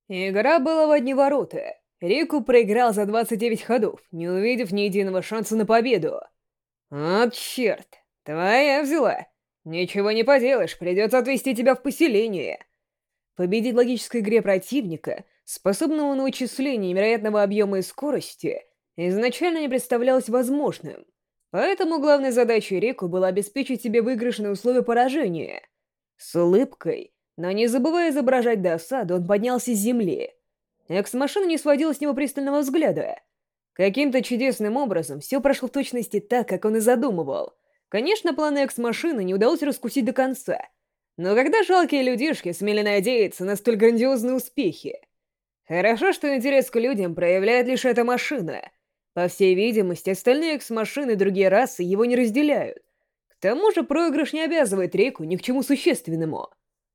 Игра была в одни ворота. Рику проиграл за 29 ходов, не увидев ни единого шанса на победу. «Вот черт, твоя взяла. Ничего не поделаешь, придется отвезти тебя в поселение». Победить в логической игре противника, способного на вычисление невероятного объема и скорости, изначально не представлялось возможным. Поэтому главной задачей Рику было обеспечить себе выигрышные условия поражения. С улыбкой, но не забывая изображать досаду, он поднялся с земли. Экс-машина не сводила с него пристального взгляда. Каким-то чудесным образом все прошло в точности так, как он и задумывал. Конечно, планы Экс-машины не удалось раскусить до конца. Но когда жалкие людишки смели надеяться на столь грандиозные успехи? Хорошо, что интерес к людям проявляет лишь эта машина. По всей видимости, остальные Экс-машины и другие расы его не разделяют. К тому же проигрыш не обязывает Рику ни к чему существенному.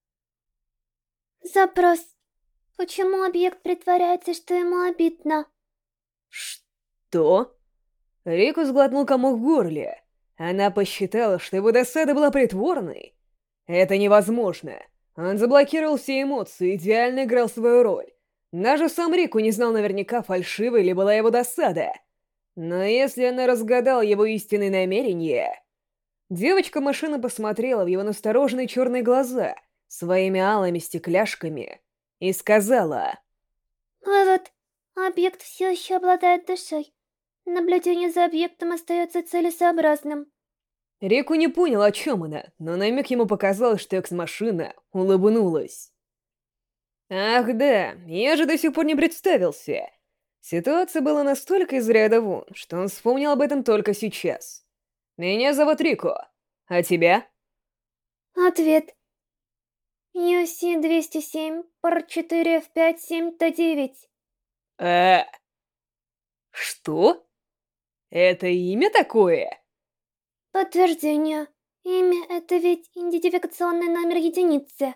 Запрос. Почему объект притворяется, что ему обидно? Что? Рику сглотнул комок в горле. Она посчитала, что его досада была притворной. Это невозможно. Он заблокировал все эмоции, идеально играл свою роль. Даже сам Рику не знал наверняка, фальшивой ли была его досада. Но если она разгадала его истинные намерения... Девочка-машина посмотрела в его настороженные черные глаза своими алыми стекляшками и сказала: Вывод. Объект все еще обладает душой. Наблюдение за объектом остается целесообразным. Рику не понял, о чем она, но на миг ему показалось, что экс-машина улыбнулась. «Ах да, я же до сих пор не представился!» Ситуация была настолько из ряда вон, что он вспомнил об этом только сейчас. «Меня зовут Рико. А тебя?» Ответ. UC-207, ПОР-4, F5, 7Т9. «Э... что? Это имя такое?» Подтверждение. Имя — это ведь идентификационный номер единицы.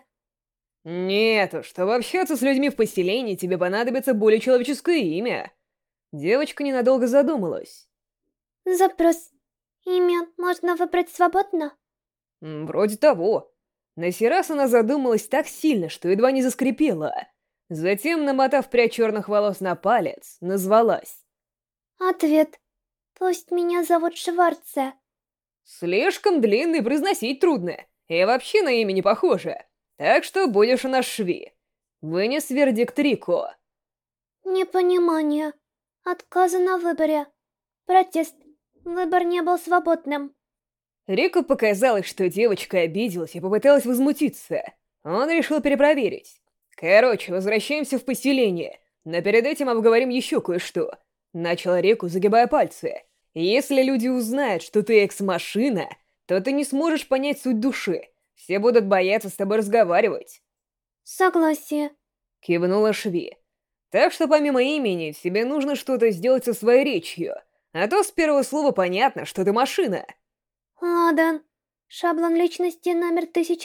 «Нет уж, чтобы общаться с людьми в поселении, тебе понадобится более человеческое имя». Девочка ненадолго задумалась. Запрос. Имя можно выбрать свободно? Вроде того. На сей раз она задумалась так сильно, что едва не заскрипела. Затем, намотав прядь черных волос на палец, назвалась. Ответ. Пусть меня зовут Шварце. Слишком длинный, произносить трудно. И вообще на имя не похоже. Так что будешь у нас Шви. Вынес вердикт Рико. Непонимание. Отказано в выборе. Протест. Выбор не был свободным. Рико показалось, что девочка обиделась и попыталась возмутиться. Он решил перепроверить. Короче, возвращаемся в поселение, но перед этим обговорим еще кое-что. Начал Рико, загибая пальцы. Если люди узнают, что ты экс-машина, то ты не сможешь понять суть души. Все будут бояться с тобой разговаривать. Согласие. Кивнула Шви. Так что помимо имени, тебе нужно что-то сделать со своей речью. А то с первого слова понятно, что ты машина. Ладно. Шаблон личности номер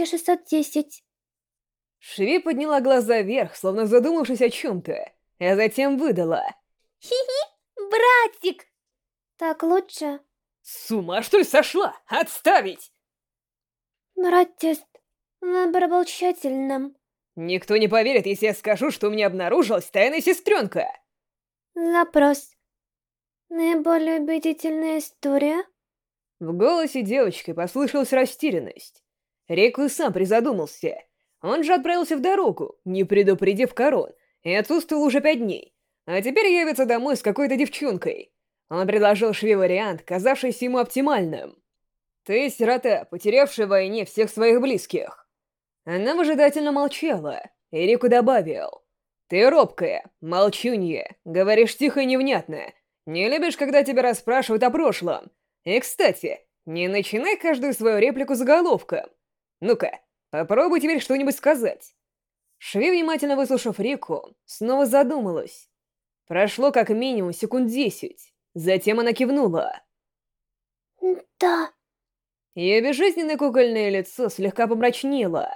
1610. Шви подняла глаза вверх, словно задумавшись о чем-то, а затем выдала. Хи-хи, братик! Так лучше? С ума что ли сошла? Отставить! Братест. Выбор был тщательным. Никто не поверит, если я скажу, что у меня обнаружилась тайная сестренка. Запрос. Наиболее убедительная история? В голосе девочки послышалась растерянность. Реку и сам призадумался. Он же отправился в дорогу, не предупредив Корон, и отсутствовал уже 5 дней. А теперь явится домой с какой-то девчонкой. Он предложил Шве вариант, казавшийся ему оптимальным. «Ты сирота, потерявшая в войне всех своих близких». Она выжидательно молчала, и Рику добавил. «Ты робкая, молчунья, говоришь тихо и невнятно. Не любишь, когда тебя расспрашивают о прошлом. И, кстати, не начинай каждую свою реплику заголовком. Ну-ка, попробуй теперь что-нибудь сказать». Шви, внимательно выслушав Рику, снова задумалась. Прошло как минимум секунд 10. Затем она кивнула. Да. Ее безжизненное кукольное лицо слегка помрачнело.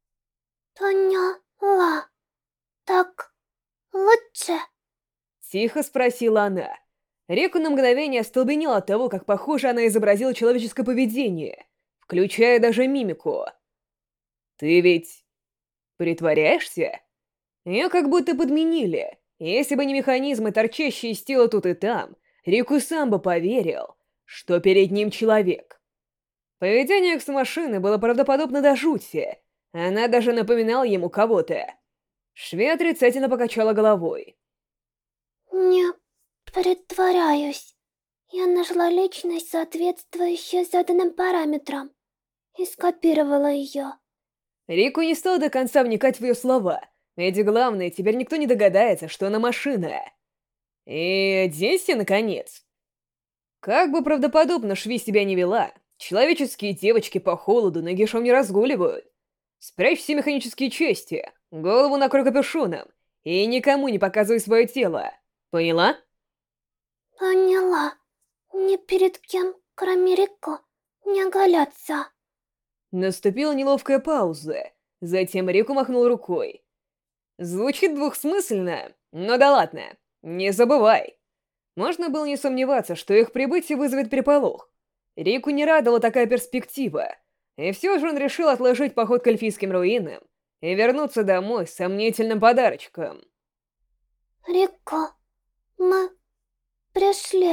Поняла. Так лучше? Тихо спросила она. Реку на мгновение остолбенела от того, как похоже она изобразила человеческое поведение, включая даже мимику. «Ты ведь притворяешься?» Ее как будто подменили. Если бы не механизмы, торчащие из тела тут и там, Рику сам бы поверил, что перед ним человек. Поведение экс-машины было правдоподобно до жути. Она даже напоминала ему кого-то. Шви отрицательно покачала головой. Не притворяюсь. Я нашла личность, соответствующую заданным параметрам, и скопировала ее. Рику не стал до конца вникать в ее слова, ведь главное, теперь никто не догадается, что она машина. И оденься, наконец. Как бы правдоподобно Шви себя не вела, человеческие девочки по холоду нагишом не разгуливают. Спрячь все механические части, голову накрой капюшоном и никому не показывай свое тело. Поняла? Поняла. Ни перед кем, кроме Рико, не оголяться. Наступила неловкая пауза. Затем Рику махнул рукой. Звучит двухсмысленно, но да ладно, не забывай. Можно было не сомневаться, что их прибытие вызовет переполох. Рику не радовала такая перспектива, и все же он решил отложить поход к эльфийским руинам и вернуться домой с сомнительным подарочком. Рико, мы пришли.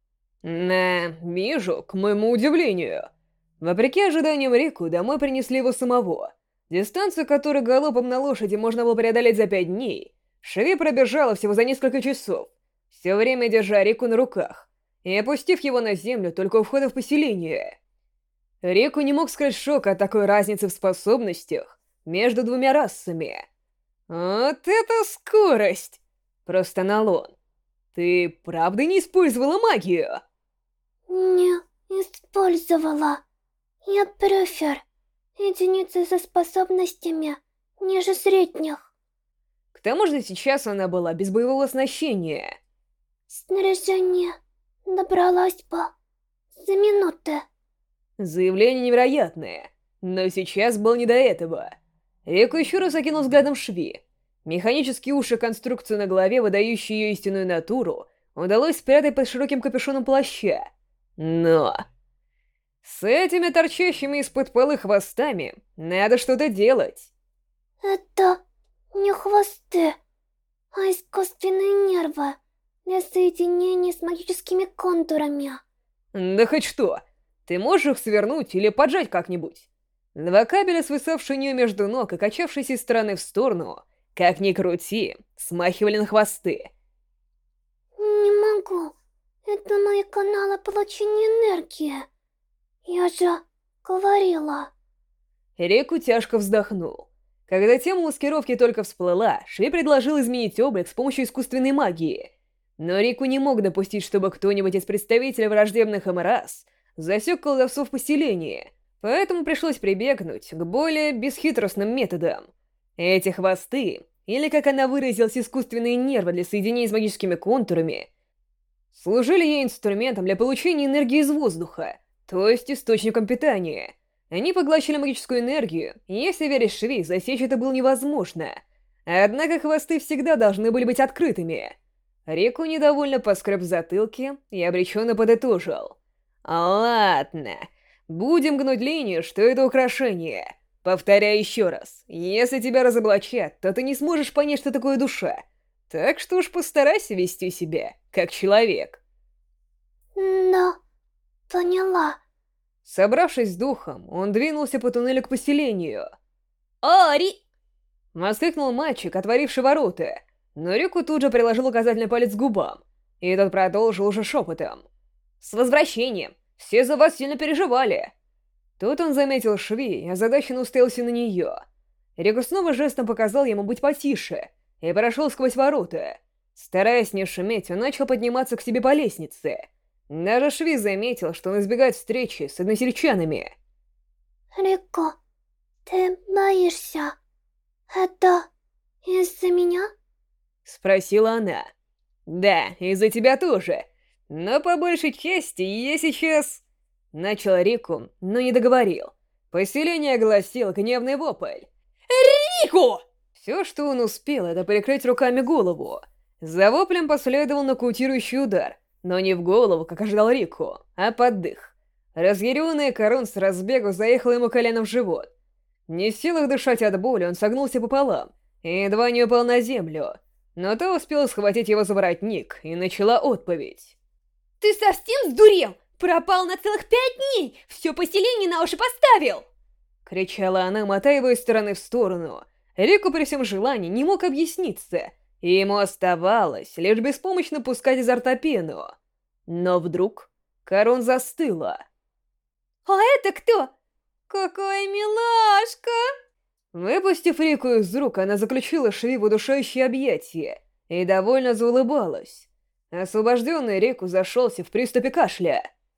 Вижу, к моему удивлению. Вопреки ожиданиям Рику, домой принесли его самого. Дистанцию, которую галопом на лошади можно было преодолеть за 5 дней, Шви пробежала всего за несколько часов, все время держа Рику на руках, и опустив его на землю только у входа в поселение. Рику не мог скрыть шока от такой разницы в способностях между двумя расами. «Вот это скорость!» — простонал он. «Ты правда не использовала магию?» Не использовала. Я префер. Единицы со способностями ниже средних. К тому же сейчас она была без боевого оснащения. Снаряжение добралась бы за минуты. Заявление невероятное, но сейчас был не до этого. Рику еще раз окинул взглядом Шви. Механические уши конструкцию на голове, выдающие ее истинную натуру, удалось спрятать под широким капюшоном плаща. Но... с этими торчащими из-под полы хвостами надо что-то делать. Это не хвосты, а искусственные нервы для соединения с магическими контурами. Да хоть что, ты можешь их свернуть или поджать как-нибудь. Два кабеля, свисавшие у нее между ног и качавшиеся из стороны в сторону, как ни крути, смахивали на хвосты. Не могу. Это мои каналы получения энергии. Я же говорила. Рику тяжко вздохнул. Когда тема маскировки только всплыла, Шви предложил изменить облик с помощью искусственной магии. Но Рику не мог допустить, чтобы кто-нибудь из представителей враждебных им рас засек колдовцов в поселении, поэтому пришлось прибегнуть к более бесхитростным методам. Эти хвосты, или, как она выразилась, искусственные нервы для соединения с магическими контурами, служили ей инструментом для получения энергии из воздуха, то есть источником питания. Они поглощали магическую энергию, и если верить Шви, засечь это было невозможно. Однако хвосты всегда должны были быть открытыми. Рику недовольно поскреб в затылке и обреченно подытожил. «Ладно, будем гнуть линию, что это украшение. Повторяю еще раз, если тебя разоблачат, то ты не сможешь понять, что такое душа. Так что уж постарайся вести себя, как человек». Но поняла. Собравшись с духом, он двинулся по туннелю к поселению. «Ори!» — воскликнул мальчик, отворивший ворота, но Рику тут же приложил указательный палец к губам, и тот продолжил уже шепотом. «С возвращением! Все за вас сильно переживали!» Тут он заметил Шви и озадаченно уставился на нее. Рику снова жестом показал ему быть потише и прошел сквозь ворота. Стараясь не шуметь, он начал подниматься к себе по лестнице. Даже Шви заметил, что он избегает встречи с односельчанами. Рико, ты боишься? Это из-за меня? Спросила она. «Да, из-за тебя тоже. Но по большей части я сейчас...» Начал Рику, но не договорил. Поселение огласил гневный вопль. «Рику!» Все, что он успел, это прикрыть руками голову. За воплем последовал нокаутирующий удар, но не в голову, как ожидал Рику, а под дых. Разъяренный Корон с разбегу заехал ему коленом в живот. Не в силах дышать от боли, он согнулся пополам и едва не упал на землю, но та успела схватить его за воротник и начала отповедь. Ты совсем сдурел? Пропал на целых 5 дней! Все поселение на уши поставил! Кричала она, мотая его из стороны в сторону. Рику при всем желании не мог объясниться, и ему оставалось лишь беспомощно пускать изо рта пену. Но вдруг Карон застыла. А это кто? Какая милашка! Выпустив Рику из рук, она заключила Шви в удушающее объятие и довольно заулыбалась. Освобожденный Рику зашелся в приступе кашля.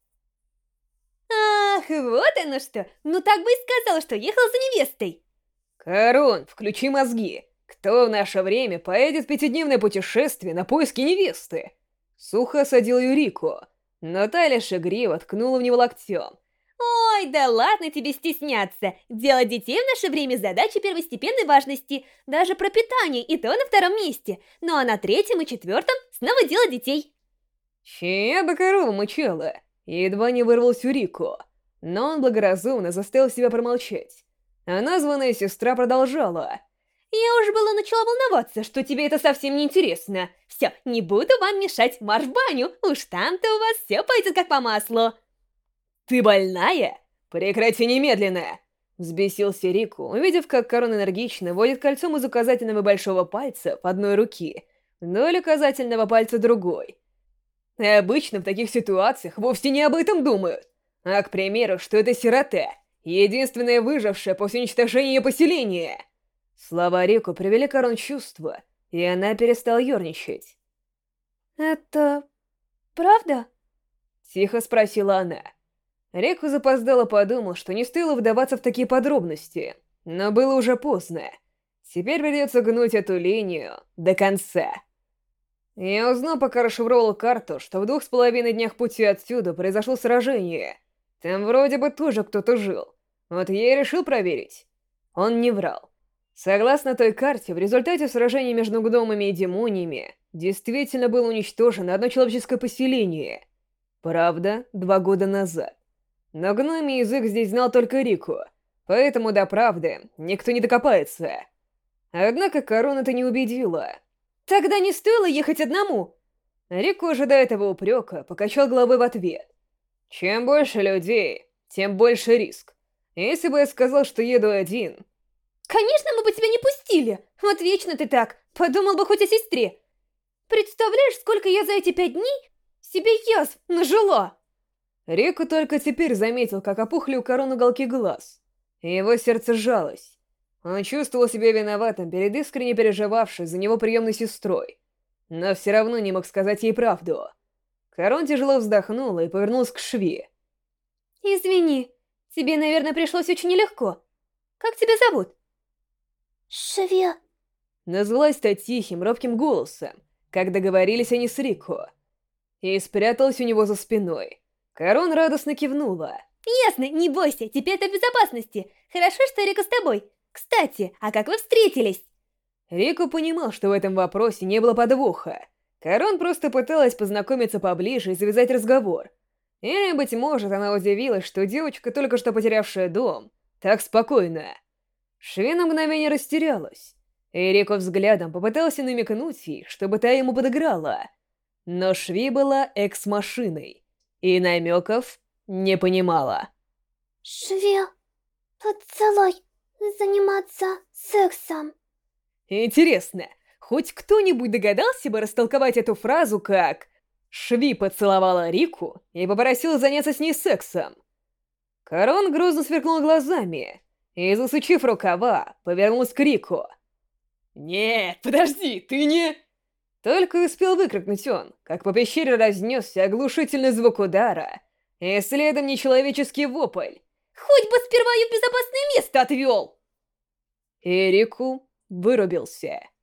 Ах, вот оно что! Ну так бы и сказала, что ехал за невестой! «Карон, включи мозги! Кто в наше время поедет в 5-дневное путешествие на поиски невесты?» Сухо осадил Юрику, но та лишь игриво ткнула в него локтем. Ой, да ладно тебе стесняться! Делать детей в наше время задача первостепенной важности. Даже про питание, и то на 2-м месте. Ну а на 3-м и 4-м снова дело детей. «Чья бы корова мычала?» Едва не вырвался Юрику, но он благоразумно заставил себя промолчать. А названная сестра продолжала. Я уж было начала волноваться, что тебе это совсем не интересно. Все, не буду вам мешать, марш в баню. Уж там-то у вас все пойдет как по маслу. «Ты больная? Прекрати немедленно!» Взбесился Рику, увидев, как Карон энергично водит кольцом из указательного большого пальца в одной руки, вдоль указательного пальца другой. И обычно в таких ситуациях вовсе не об этом думают. А, к примеру, что это сирота, единственная выжившая после уничтожения ее поселения. Слова Рику привели Карон в чувство, и она перестала ерничать. Это... правда? Тихо спросила она. Рику запоздало подумал, что не стоило вдаваться в такие подробности, но было уже поздно. Теперь придется гнуть эту линию до конца. Я узнал, пока расшифровал карту, что в 2,5 днях пути отсюда произошло сражение. Там вроде бы тоже кто-то жил. Вот я и решил проверить. Он не врал. Согласно той карте, в результате сражения между гномами и демониями действительно было уничтожено одно человеческое поселение. Правда, 2 года назад. Но гномий язык здесь знал только Рику, поэтому до правды никто не докопается. Однако Карон это не убедила. Тогда не стоило ехать одному. Рику, ожидая этого упрека, покачал головой в ответ. Чем больше людей, тем больше риск. Если бы я сказал, что еду один... Конечно, мы бы тебя не пустили. Вот вечно ты так. Подумал бы хоть о сестре. Представляешь, сколько я за эти 5 дней себе язв нажила? Рику только теперь заметил, как опухли у Карона уголки глаз. И его сердце сжалось. Он чувствовал себя виноватым перед искренне переживавшей за него приемной сестрой, но все равно не мог сказать ей правду. Карон тяжело вздохнула и повернулась к Шви. Извини, тебе, наверное, пришлось очень нелегко. Как тебя зовут? Шви. Назвалась та тихим, робким голосом, как договорились они с Рико, и спряталась у него за спиной. Карон радостно кивнула. Ясно, не бойся, теперь ты в безопасности. Хорошо, что Рика с тобой. Кстати, а как вы встретились? Рико понимал, что в этом вопросе не было подвоха. Карон просто пыталась познакомиться поближе и завязать разговор. Или, быть может, она удивилась, что девочка, только что потерявшая дом, так спокойна. Шви на мгновение растерялась, и Рико взглядом попытался намекнуть ей, чтобы та ему подыграла. Но Шви была экс-машиной, и намеков не понимала. Шви, поцелуй, заниматься сексом. Интересно, хоть кто-нибудь догадался бы растолковать эту фразу как «Шви поцеловала Рику и попросила заняться с ней сексом». Карон грозно сверкнул глазами и, засучив рукава, повернулась к Рику. «Нет, подожди, ты не...» Только успел выкрикнуть он, как по пещере разнесся оглушительный звук удара, и следом нечеловеческий вопль. «Хоть бы сперва ее в безопасное место отвел!» И Рику вырубился.